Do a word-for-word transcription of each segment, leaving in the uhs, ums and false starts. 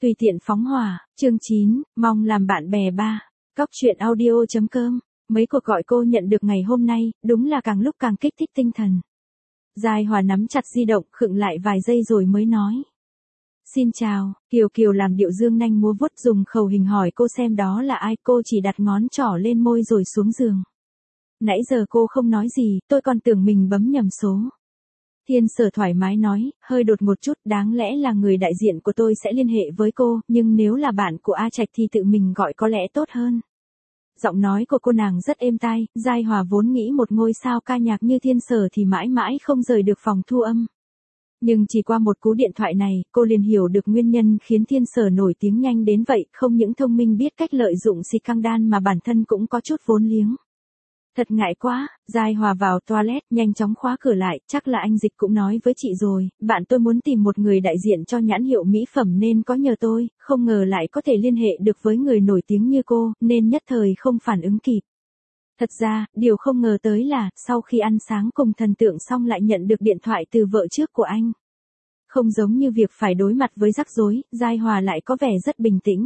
Tùy tiện phóng hỏa, chương chín, mong làm bạn bè ba. Cóc truyện audio chấm com. Mấy cuộc gọi cô nhận được ngày hôm nay, đúng là càng lúc càng kích thích tinh thần. Giai Hòa nắm chặt di động, khựng lại vài giây rồi mới nói. Xin chào, Kiều Kiều làm điệu dương nanh múa vuốt dùng khẩu hình hỏi cô xem đó là ai, cô chỉ đặt ngón trỏ lên môi rồi xuống giường. Nãy giờ cô không nói gì, tôi còn tưởng mình bấm nhầm số. Thiên Sở thoải mái nói, hơi đột một chút, đáng lẽ là người đại diện của tôi sẽ liên hệ với cô, nhưng nếu là bạn của A Trạch thì tự mình gọi có lẽ tốt hơn. Giọng nói của cô nàng rất êm tai, Giai Hòa vốn nghĩ một ngôi sao ca nhạc như Thiên Sở thì mãi mãi không rời được phòng thu âm. Nhưng chỉ qua một cú điện thoại này, cô liền hiểu được nguyên nhân khiến Thiên Sở nổi tiếng nhanh đến vậy, không những thông minh biết cách lợi dụng scandal mà bản thân cũng có chút vốn liếng. Thật ngại quá, Giai Hòa vào toilet, nhanh chóng khóa cửa lại, chắc là anh Dịch cũng nói với chị rồi, bạn tôi muốn tìm một người đại diện cho nhãn hiệu mỹ phẩm nên có nhờ tôi, không ngờ lại có thể liên hệ được với người nổi tiếng như cô, nên nhất thời không phản ứng kịp. Thật ra, điều không ngờ tới là, sau khi ăn sáng cùng thần tượng xong lại nhận được điện thoại từ vợ trước của anh. Không giống như việc phải đối mặt với rắc rối, Giai Hòa lại có vẻ rất bình tĩnh.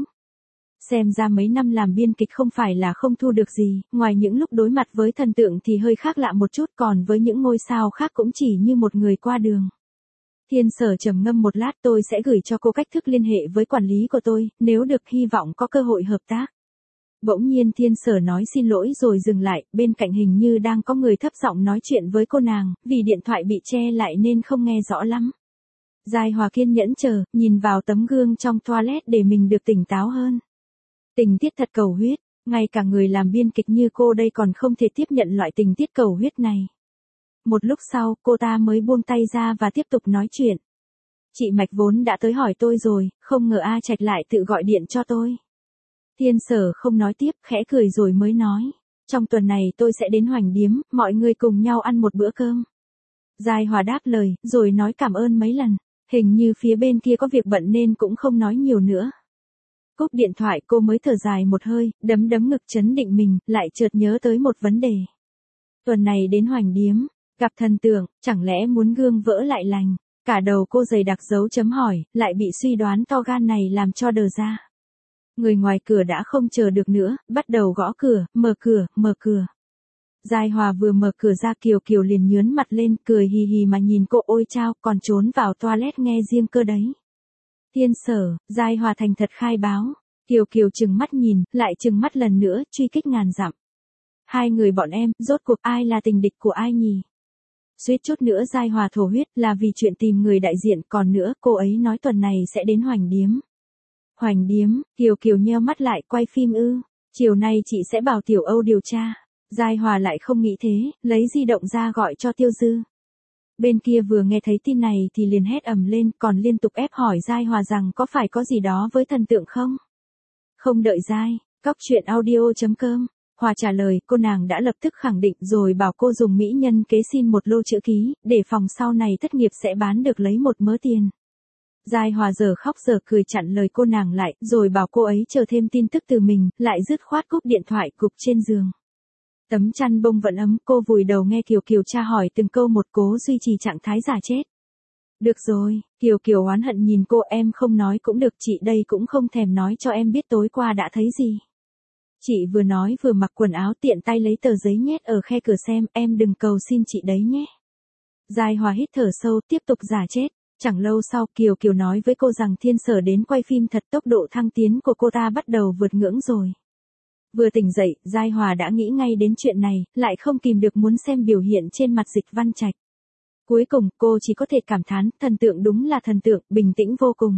Xem ra mấy năm làm biên kịch không phải là không thu được gì, ngoài những lúc đối mặt với thần tượng thì hơi khác lạ một chút, còn với những ngôi sao khác cũng chỉ như một người qua đường. Thiên Sở trầm ngâm một lát, tôi sẽ gửi cho cô cách thức liên hệ với quản lý của tôi, nếu được hy vọng có cơ hội hợp tác. Bỗng nhiên Thiên Sở nói xin lỗi rồi dừng lại, bên cạnh hình như đang có người thấp giọng nói chuyện với cô nàng, vì điện thoại bị che lại nên không nghe rõ lắm. Giai Hòa kiên nhẫn chờ, nhìn vào tấm gương trong toilet để mình được tỉnh táo hơn. Tình tiết thật cầu huyết, ngay cả người làm biên kịch như cô đây còn không thể tiếp nhận loại tình tiết cầu huyết này. Một lúc sau, cô ta mới buông tay ra và tiếp tục nói chuyện. Chị Mạch vốn đã tới hỏi tôi rồi, không ngờ A Trạch lại tự gọi điện cho tôi. Thiên Sở không nói tiếp, khẽ cười rồi mới nói. Trong tuần này tôi sẽ đến Hoành Điếm, mọi người cùng nhau ăn một bữa cơm. Giai Hòa đáp lời, rồi nói cảm ơn mấy lần. Hình như phía bên kia có việc bận nên cũng không nói nhiều nữa. Cúp điện thoại cô mới thở dài một hơi, đấm đấm ngực trấn định mình, lại chợt nhớ tới một vấn đề. Tuần này đến Hoành Điếm, gặp thần tượng, chẳng lẽ muốn gương vỡ lại lành. Cả đầu cô dày đặc dấu chấm hỏi, lại bị suy đoán to gan này làm cho đờ ra. Người ngoài cửa đã không chờ được nữa, bắt đầu gõ cửa, mở cửa, mở cửa. Giai Hòa vừa mở cửa ra Kiều Kiều liền nhướn mặt lên, cười hì hì mà nhìn cô, ôi chao, còn trốn vào toilet nghe riêng cơ đấy. Thiên Sở, Giai Hòa thành thật khai báo. Kiều Kiều trừng mắt nhìn, lại trừng mắt lần nữa, truy kích ngàn dặm. Hai người bọn em, rốt cuộc ai là tình địch của ai nhỉ? Suýt chút nữa Giai Hòa thổ huyết, là vì chuyện tìm người đại diện, còn nữa, cô ấy nói tuần này sẽ đến Hoành Điếm. Hoành Điếm, Kiều Kiều nheo mắt lại, quay phim ư? Chiều nay chị sẽ bảo Tiểu Âu điều tra. Giai Hòa lại không nghĩ thế, lấy di động ra gọi cho Tiêu Dư. Bên kia vừa nghe thấy tin này thì liền hét ầm lên, còn liên tục ép hỏi Giai Hòa rằng có phải có gì đó với thần tượng không? Không đợi Giai, cóc truyện audio chấm com. Hòa trả lời, cô nàng đã lập tức khẳng định rồi bảo cô dùng mỹ nhân kế xin một lô chữ ký, để phòng sau này thất nghiệp sẽ bán được lấy một mớ tiền. Giai Hòa giờ khóc giờ cười chặn lời cô nàng lại, rồi bảo cô ấy chờ thêm tin tức từ mình, lại dứt khoát cúp điện thoại cục trên giường. Tấm chăn bông vẫn ấm, cô vùi đầu nghe Kiều Kiều tra hỏi từng câu một, cố duy trì trạng thái giả chết. Được rồi, Kiều Kiều oán hận nhìn cô, em không nói cũng được, chị đây cũng không thèm nói cho em biết tối qua đã thấy gì. Chị vừa nói vừa mặc quần áo, tiện tay lấy tờ giấy nhét ở khe cửa xem, em đừng cầu xin chị đấy nhé. Giai Hòa hít thở sâu, tiếp tục giả chết. Chẳng lâu sau, Kiều Kiều nói với cô rằng Thiên Sở đến quay phim thật, tốc độ thăng tiến của cô ta bắt đầu vượt ngưỡng rồi. Vừa tỉnh dậy, Giai Hòa đã nghĩ ngay đến chuyện này, lại không kìm được muốn xem biểu hiện trên mặt Dịch Văn Trạch. Cuối cùng, cô chỉ có thể cảm thán, thần tượng đúng là thần tượng, bình tĩnh vô cùng.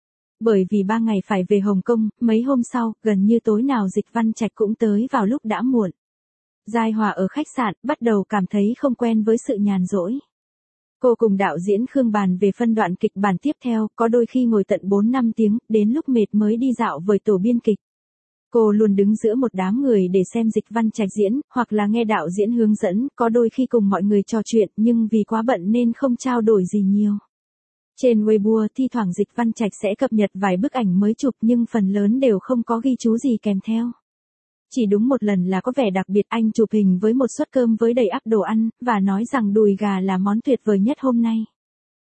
Bởi vì ba ngày phải về Hồng Kông, mấy hôm sau, gần như tối nào Dịch Văn Trạch cũng tới vào lúc đã muộn. Giai Hòa ở khách sạn, bắt đầu cảm thấy không quen với sự nhàn rỗi. Cô cùng đạo diễn Khương bàn về phân đoạn kịch bản tiếp theo, có đôi khi ngồi tận bốn năm tiếng, đến lúc mệt mới đi dạo với tổ biên kịch. Cô luôn đứng giữa một đám người để xem Dịch Văn Trạch diễn, hoặc là nghe đạo diễn hướng dẫn, có đôi khi cùng mọi người trò chuyện, nhưng vì quá bận nên không trao đổi gì nhiều. Trên Weibo, thi thoảng Dịch Văn Trạch sẽ cập nhật vài bức ảnh mới chụp nhưng phần lớn đều không có ghi chú gì kèm theo. Chỉ đúng một lần là có vẻ đặc biệt, anh chụp hình với một suất cơm với đầy ắp đồ ăn, và nói rằng đùi gà là món tuyệt vời nhất hôm nay.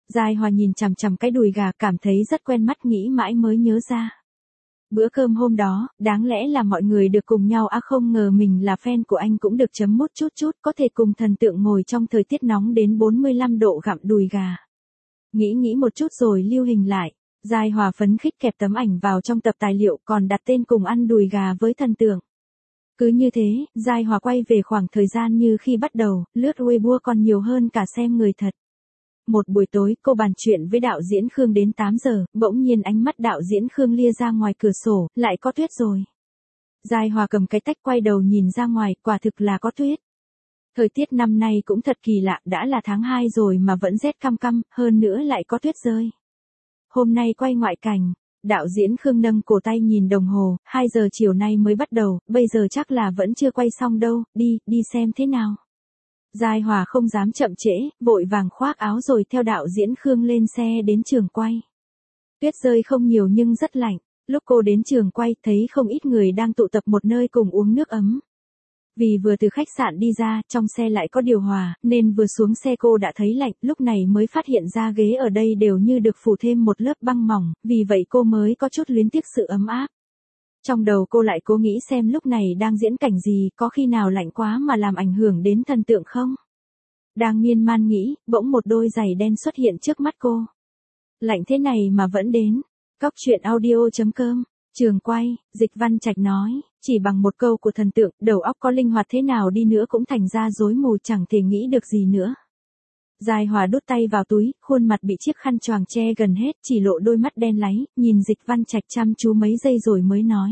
Giai Hòa nhìn chằm chằm cái đùi gà cảm thấy rất quen mắt nghĩ mãi mới nhớ ra. Bữa cơm hôm đó, đáng lẽ là mọi người được cùng nhau à không ngờ mình là fan của anh cũng được chấm mút chút chút có thể cùng thần tượng ngồi trong thời tiết nóng đến bốn mươi lăm độ gặm đùi gà. Nghĩ nghĩ một chút rồi lưu hình lại, Giai Hòa phấn khích kẹp tấm ảnh vào trong tập tài liệu còn đặt tên cùng ăn đùi gà với thần tượng. Cứ như thế, Giai Hòa quay về khoảng thời gian như khi bắt đầu, lướt Weibo còn nhiều hơn cả xem người thật. Một buổi tối, cô bàn chuyện với đạo diễn Khương đến tám giờ, bỗng nhiên ánh mắt đạo diễn Khương lia ra ngoài cửa sổ, lại có tuyết rồi. Giai Hòa cầm cái tách quay đầu nhìn ra ngoài, quả thực là có tuyết. Thời tiết năm nay cũng thật kỳ lạ, đã là tháng hai rồi mà vẫn rét căm căm, hơn nữa lại có tuyết rơi. Hôm nay quay ngoại cảnh, đạo diễn Khương nâng cổ tay nhìn đồng hồ, hai giờ chiều nay mới bắt đầu, bây giờ chắc là vẫn chưa quay xong đâu, đi, đi xem thế nào. Giai Hòa không dám chậm trễ, vội vàng khoác áo rồi theo đạo diễn Khương lên xe đến trường quay. Tuyết rơi không nhiều nhưng rất lạnh, lúc cô đến trường quay thấy không ít người đang tụ tập một nơi cùng uống nước ấm. Vì vừa từ khách sạn đi ra, trong xe lại có điều hòa, nên vừa xuống xe cô đã thấy lạnh, lúc này mới phát hiện ra ghế ở đây đều như được phủ thêm một lớp băng mỏng, vì vậy cô mới có chút luyến tiếc sự ấm áp. Trong đầu cô lại cố nghĩ xem lúc này đang diễn cảnh gì, có khi nào lạnh quá mà làm ảnh hưởng đến thần tượng không? Đang miên man nghĩ, bỗng một đôi giày đen xuất hiện trước mắt cô. Lạnh thế này mà vẫn đến. Cóc truyện audio chấm com, trường quay, Dịch Văn Trạch nói, chỉ bằng một câu của thần tượng, đầu óc có linh hoạt thế nào đi nữa cũng thành ra rối mù chẳng thể nghĩ được gì nữa. Giai Hòa đút tay vào túi, khuôn mặt bị chiếc khăn choàng che gần hết, chỉ lộ đôi mắt đen láy, nhìn Dịch Văn Trạch chăm chú mấy giây rồi mới nói.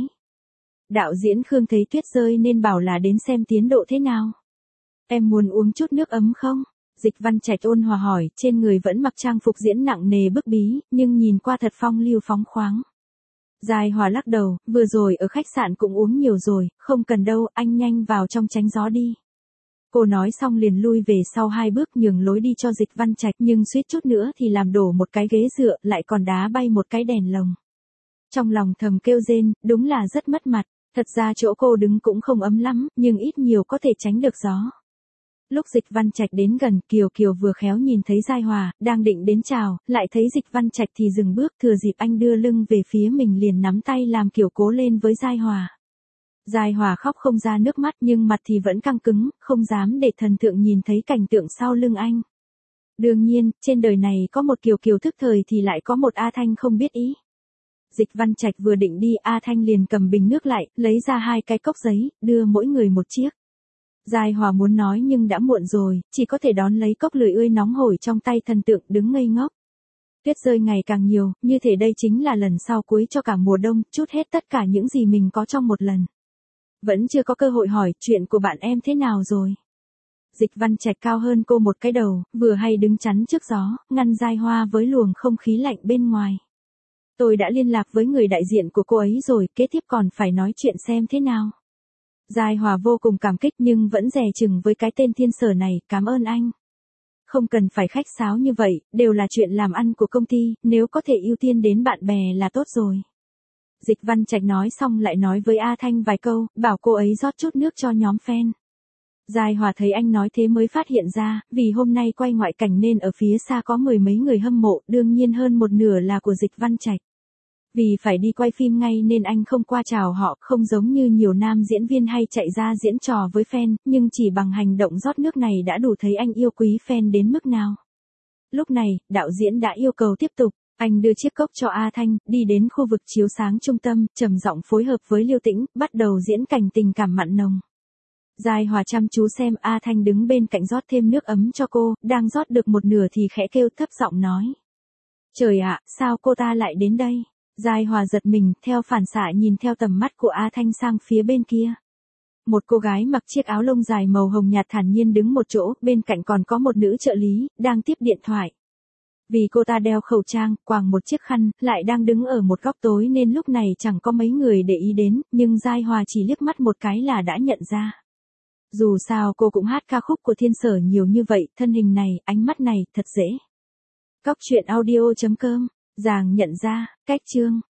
Đạo diễn Khương thấy tuyết rơi nên bảo là đến xem tiến độ thế nào. Em muốn uống chút nước ấm không? Dịch Văn Trạch ôn hòa hỏi, trên người vẫn mặc trang phục diễn nặng nề bức bí, nhưng nhìn qua thật phong lưu phóng khoáng. Giai Hòa lắc đầu, vừa rồi ở khách sạn cũng uống nhiều rồi, không cần đâu, anh nhanh vào trong tránh gió đi. Cô nói xong liền lui về sau hai bước nhường lối đi cho Dịch Văn Trạch nhưng suýt chút nữa thì làm đổ một cái ghế dựa lại còn đá bay một cái đèn lồng. Trong lòng thầm kêu rên, đúng là rất mất mặt, thật ra chỗ cô đứng cũng không ấm lắm, nhưng ít nhiều có thể tránh được gió. Lúc Dịch Văn Trạch đến gần, Kiều Kiều vừa khéo nhìn thấy Giai Hòa, đang định đến chào, lại thấy Dịch Văn Trạch thì dừng bước, thừa dịp anh đưa lưng về phía mình liền nắm tay làm kiểu cố lên với Giai Hòa. Giai Hòa khóc không ra nước mắt nhưng mặt thì vẫn căng cứng, không dám để thần tượng nhìn thấy cảnh tượng sau lưng anh. Đương nhiên, trên đời này có một Kiều Kiều thức thời thì lại có một A Thanh không biết ý. Dịch Văn Trạch vừa định đi, A Thanh liền cầm bình nước lại, lấy ra hai cái cốc giấy, đưa mỗi người một chiếc. Giai Hòa muốn nói nhưng đã muộn rồi, chỉ có thể đón lấy cốc lười ươi nóng hổi trong tay thần tượng đứng ngây ngốc. Tuyết rơi ngày càng nhiều, như thể đây chính là lần sau cuối cho cả mùa đông, trút hết tất cả những gì mình có trong một lần. Vẫn chưa có cơ hội hỏi, chuyện của bạn em thế nào rồi? Dịch Văn Trạch cao hơn cô một cái đầu, vừa hay đứng chắn trước gió, ngăn Giai Hòa với luồng không khí lạnh bên ngoài. Tôi đã liên lạc với người đại diện của cô ấy rồi, kế tiếp còn phải nói chuyện xem thế nào. Giai Hòa vô cùng cảm kích nhưng vẫn dè chừng với cái tên thiên sở này, cảm ơn anh. Không cần phải khách sáo như vậy, đều là chuyện làm ăn của công ty, nếu có thể ưu tiên đến bạn bè là tốt rồi. Dịch Văn Trạch nói xong lại nói với A Thanh vài câu, bảo cô ấy rót chút nước cho nhóm fan. Giai Hòa thấy anh nói thế mới phát hiện ra, vì hôm nay quay ngoại cảnh nên ở phía xa có mười mấy người hâm mộ, đương nhiên hơn một nửa là của Dịch Văn Trạch. Vì phải đi quay phim ngay nên anh không qua chào họ, không giống như nhiều nam diễn viên hay chạy ra diễn trò với fan, nhưng chỉ bằng hành động rót nước này đã đủ thấy anh yêu quý fan đến mức nào. Lúc này, đạo diễn đã yêu cầu tiếp tục, anh đưa chiếc cốc cho A Thanh, đi đến khu vực chiếu sáng trung tâm, trầm giọng phối hợp với Liêu Tĩnh, bắt đầu diễn cảnh tình cảm mặn nồng. Giai Hòa chăm chú xem A Thanh đứng bên cạnh rót thêm nước ấm cho cô, đang rót được một nửa thì khẽ kêu thấp giọng nói. Trời ạ, sao cô ta lại đến đây? Giai Hòa giật mình, theo phản xạ nhìn theo tầm mắt của A Thanh sang phía bên kia. Một cô gái mặc chiếc áo lông dài màu hồng nhạt thản nhiên đứng một chỗ, bên cạnh còn có một nữ trợ lý, đang tiếp điện thoại. Vì cô ta đeo khẩu trang, quàng một chiếc khăn, lại đang đứng ở một góc tối nên lúc này chẳng có mấy người để ý đến, nhưng Giai Hòa chỉ liếc mắt một cái là đã nhận ra. Dù sao cô cũng hát ca khúc của thiên sở nhiều như vậy, thân hình này, ánh mắt này, thật dễ. Cóc truyện audio chấm com, Giàng nhận ra, cách chương.